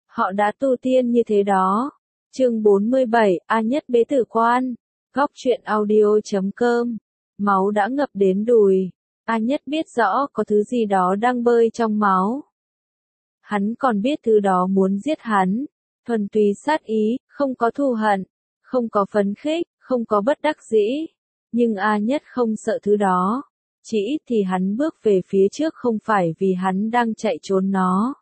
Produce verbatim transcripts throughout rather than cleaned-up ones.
Họ đã tu tiên như thế đó. Chương bốn mươi bảy, A Nhất bế tử quan. Góc truyện audio chấm com. Máu đã ngập đến đùi. A Nhất biết rõ có thứ gì đó đang bơi trong máu. Hắn còn biết thứ đó muốn giết hắn. Thuần túy sát ý, không có thù hận, không có phấn khích, không có bất đắc dĩ. Nhưng A Nhất không sợ thứ đó. Chỉ ít thì hắn bước về phía trước không phải vì hắn đang chạy trốn nó.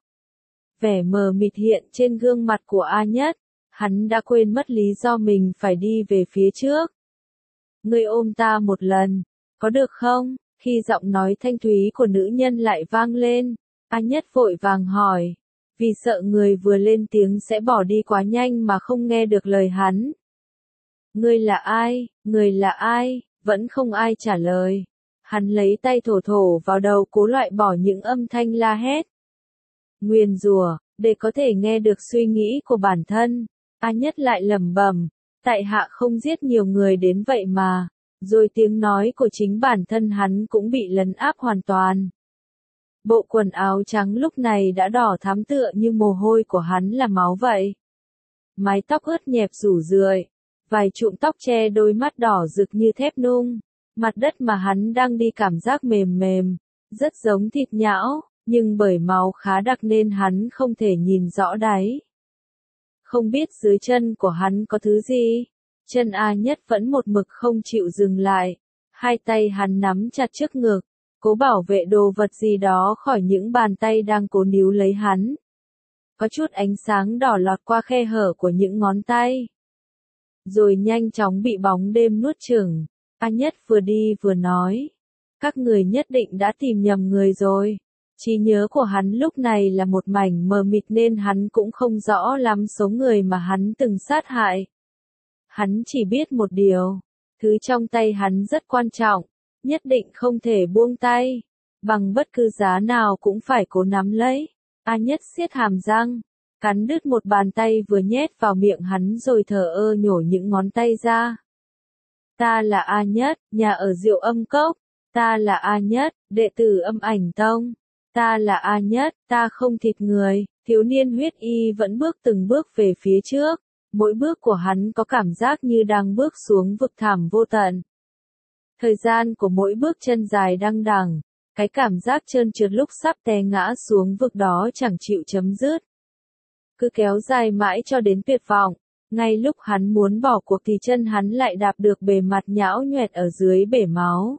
Vẻ mờ mịt hiện trên gương mặt của A Nhất. Hắn đã quên mất lý do mình phải đi về phía trước. Ngươi ôm ta một lần, có được không? Khi giọng nói thanh thúy của nữ nhân lại vang lên, A Nhất vội vàng hỏi. Vì sợ người vừa lên tiếng sẽ bỏ đi quá nhanh mà không nghe được lời hắn. Ngươi là ai? Người là ai? Vẫn không ai trả lời. Hắn lấy tay thổ thổ vào đầu cố loại bỏ những âm thanh la hét. Nguyền rủa, để có thể nghe được suy nghĩ của bản thân. A Nhất lại lẩm bẩm, tại hạ không giết nhiều người đến vậy mà. Rồi tiếng nói của chính bản thân hắn cũng bị lấn áp hoàn toàn. Bộ quần áo trắng lúc này đã đỏ thắm tựa như mồ hôi của hắn là máu vậy. Mái tóc ướt nhẹp rủ rượi, vài cụm tóc che đôi mắt đỏ rực như thép nung. Mặt đất mà hắn đang đi cảm giác mềm mềm, rất giống thịt nhão, nhưng bởi máu khá đặc nên hắn không thể nhìn rõ đáy. Không biết dưới chân của hắn có thứ gì. Chân A Nhất vẫn một mực không chịu dừng lại. Hai tay hắn nắm chặt trước ngực, cố bảo vệ đồ vật gì đó khỏi những bàn tay đang cố níu lấy hắn. Có chút ánh sáng đỏ lọt qua khe hở của những ngón tay. Rồi nhanh chóng bị bóng đêm nuốt chửng. A Nhất vừa đi vừa nói. Các người nhất định đã tìm nhầm người rồi. Trí nhớ của hắn lúc này là một mảnh mờ mịt nên hắn cũng không rõ lắm số người mà hắn từng sát hại. Hắn chỉ biết một điều. Thứ trong tay hắn rất quan trọng. Nhất định không thể buông tay. Bằng bất cứ giá nào cũng phải cố nắm lấy. A Nhất siết hàm răng. Cắn đứt một bàn tay vừa nhét vào miệng hắn rồi thờ ơ nhổ những ngón tay ra. Ta là A Nhất, nhà ở Diệu Âm Cốc. Ta là A Nhất, đệ tử Âm Ảnh Tông. Ta là A Nhất, ta không thịt người. Thiếu niên huyết y vẫn bước từng bước về phía trước. Mỗi bước của hắn có cảm giác như đang bước xuống vực thẳm vô tận. Thời gian của mỗi bước chân dài đăng đẳng. Cái cảm giác trơn trượt lúc sắp té ngã xuống vực đó chẳng chịu chấm dứt. Cứ kéo dài mãi cho đến tuyệt vọng. Ngay lúc hắn muốn bỏ cuộc thì chân hắn lại đạp được bề mặt nhão nhoẹt ở dưới bể máu.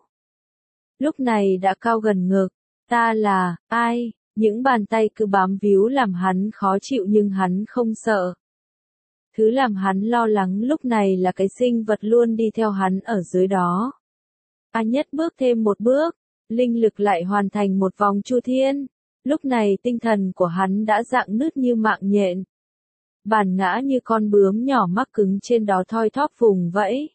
Lúc này đã cao gần ngực. Ta là, ai? Những bàn tay cứ bám víu làm hắn khó chịu nhưng hắn không sợ. Thứ làm hắn lo lắng lúc này là cái sinh vật luôn đi theo hắn ở dưới đó. A Nhất bước thêm một bước, linh lực lại hoàn thành một vòng chu thiên. Lúc này tinh thần của hắn đã rạn nứt như mạng nhện. Bản ngã như con bướm nhỏ mắc cứng trên đó thoi thóp vùng vẫy.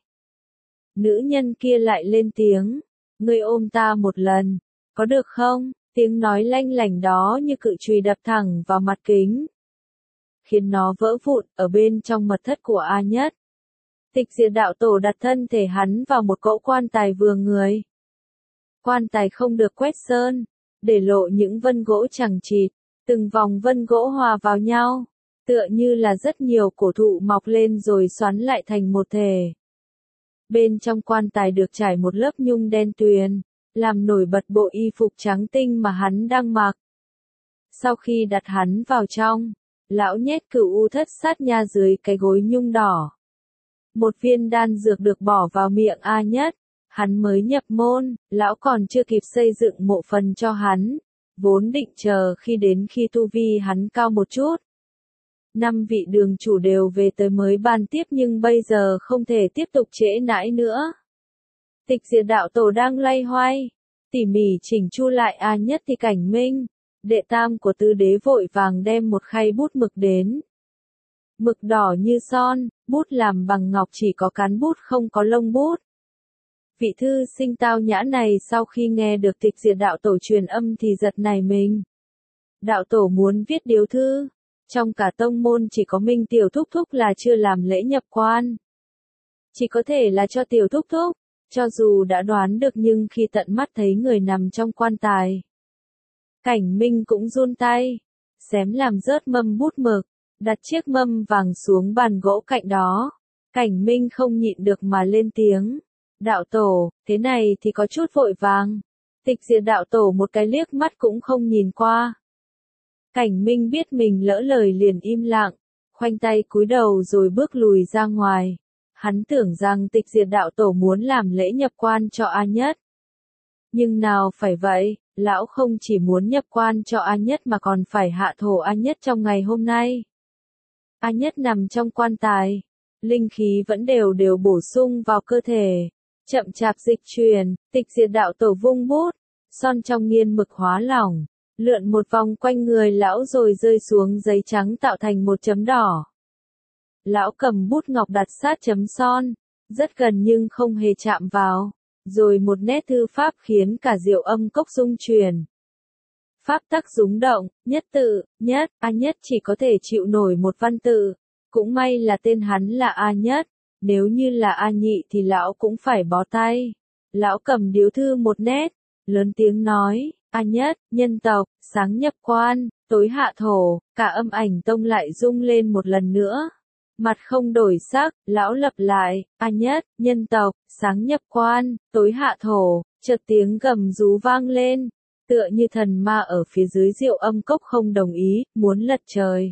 Nữ nhân kia lại lên tiếng. Ngươi ôm ta một lần, có được không? Tiếng nói lanh lảnh đó như cự chùy đập thẳng vào mặt kính. Khiến nó vỡ vụn ở bên trong mật thất của A Nhất. Tịch Diệt đạo tổ đặt thân thể hắn vào một cỗ quan tài vừa người. Quan tài không được quét sơn, để lộ những vân gỗ chằng chịt, từng vòng vân gỗ hòa vào nhau, tựa như là rất nhiều cổ thụ mọc lên rồi xoắn lại thành một thể. Bên trong quan tài được trải một lớp nhung đen tuyền, làm nổi bật bộ y phục trắng tinh mà hắn đang mặc. Sau khi đặt hắn vào trong, lão nhét cửu u thất sát nha dưới cái gối nhung đỏ. Một viên đan dược được bỏ vào miệng A Nhất. Hắn mới nhập môn, lão còn chưa kịp xây dựng mộ phần cho hắn. Vốn định chờ khi đến khi tu vi hắn cao một chút. Năm vị đường chủ đều về tới mới bàn tiếp nhưng bây giờ không thể tiếp tục trễ nãi nữa. Tịch Diệt đạo tổ đang loay hoay, tỉ mỉ chỉnh chu lại A Nhất thì Cảnh Minh, đệ tam của tứ đế vội vàng đem một khay bút mực đến. Mực đỏ như son, bút làm bằng ngọc chỉ có cán bút không có lông bút. Vị thư sinh tao nhã này sau khi nghe được Tịch Diệt đạo tổ truyền âm thì giật nảy mình. Đạo tổ muốn viết điếu thư. Trong cả tông môn chỉ có Minh Tiểu Thúc Thúc là chưa làm lễ nhập quan. Chỉ có thể là cho Tiểu Thúc Thúc. Cho dù đã đoán được nhưng khi tận mắt thấy người nằm trong quan tài. Cảnh Minh cũng run tay. Xém làm rớt mâm bút mực. đặt chiếc mâm vàng xuống bàn gỗ cạnh đó. Cảnh Minh không nhịn được mà lên tiếng. Đạo tổ, thế này thì có chút vội vàng. Tịch diệt đạo tổ một cái liếc mắt cũng không nhìn qua. Cảnh Minh biết mình lỡ lời liền im lặng, khoanh tay cúi đầu rồi bước lùi ra ngoài. Hắn tưởng rằng tịch diệt đạo tổ muốn làm lễ nhập quan cho A Nhất. Nhưng nào phải vậy, lão không chỉ muốn nhập quan cho A Nhất mà còn phải hạ thổ A Nhất trong ngày hôm nay. A Nhất nằm trong quan tài, linh khí vẫn đều đều bổ sung vào cơ thể, chậm chạp dịch chuyển, tịch diệt đạo tổ vung bút, son trong nghiên mực hóa lỏng, lượn một vòng quanh người lão rồi rơi xuống giấy trắng tạo thành một chấm đỏ. Lão cầm bút ngọc đặt sát chấm son, rất gần nhưng không hề chạm vào, rồi một nét thư pháp khiến cả Diệu Âm Cốc rung chuyển. Pháp tắc rúng động, nhất tự, nhất, A Nhất chỉ có thể chịu nổi một văn tự, cũng may là tên hắn là A Nhất, nếu như là A Nhị thì lão cũng phải bó tay. Lão cầm điếu thư một nét, lớn tiếng nói, A Nhất, nhân tộc, sáng nhập quan, tối hạ thổ, cả Âm Ảnh Tông lại rung lên một lần nữa. Mặt không đổi sắc, lão lặp lại, A Nhất, nhân tộc, sáng nhập quan, tối hạ thổ, chợt tiếng gầm rú vang lên, tựa như thần ma ở phía dưới Diệu Âm Cốc không đồng ý, muốn lật trời.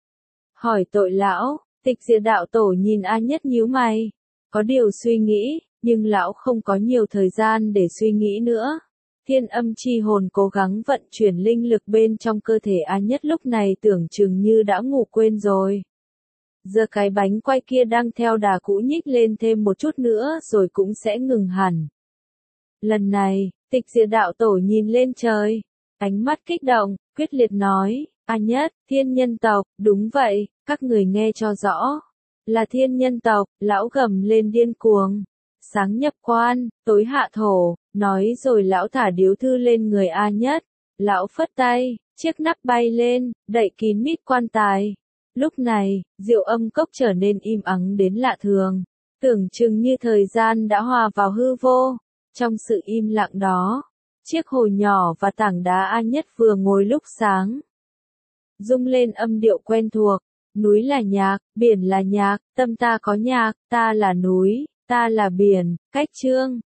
Hỏi tội lão, tịch diệt đạo tổ nhìn A Nhất nhíu mày, có điều suy nghĩ, nhưng lão không có nhiều thời gian để suy nghĩ nữa. Thiên âm chi hồn cố gắng vận chuyển linh lực bên trong cơ thể A Nhất lúc này tưởng chừng như đã ngủ quên rồi. Giờ cái bánh quay kia đang theo đà cũ nhích lên thêm một chút nữa rồi cũng sẽ ngừng hẳn. Lần này, tịch diệt đạo tổ nhìn lên trời, ánh mắt kích động, quyết liệt nói, A Nhất, thiên nhân tộc, đúng vậy, các người nghe cho rõ. Là thiên nhân tộc, lão gầm lên điên cuồng. Sáng nhập quan, tối hạ thổ, nói rồi lão thả điếu thư lên người A Nhất. Lão phất tay, chiếc nắp bay lên, đậy kín mít quan tài. Lúc này, Diệu Âm Cốc trở nên im ắng đến lạ thường. Tưởng chừng như thời gian đã hòa vào hư vô. Trong sự im lặng đó, chiếc hồ nhỏ và tảng đá A Nhất vừa ngồi lúc sáng. Rung lên âm điệu quen thuộc, núi là nhạc, biển là nhạc, tâm ta có nhạc, ta là núi, ta là biển, cách chương.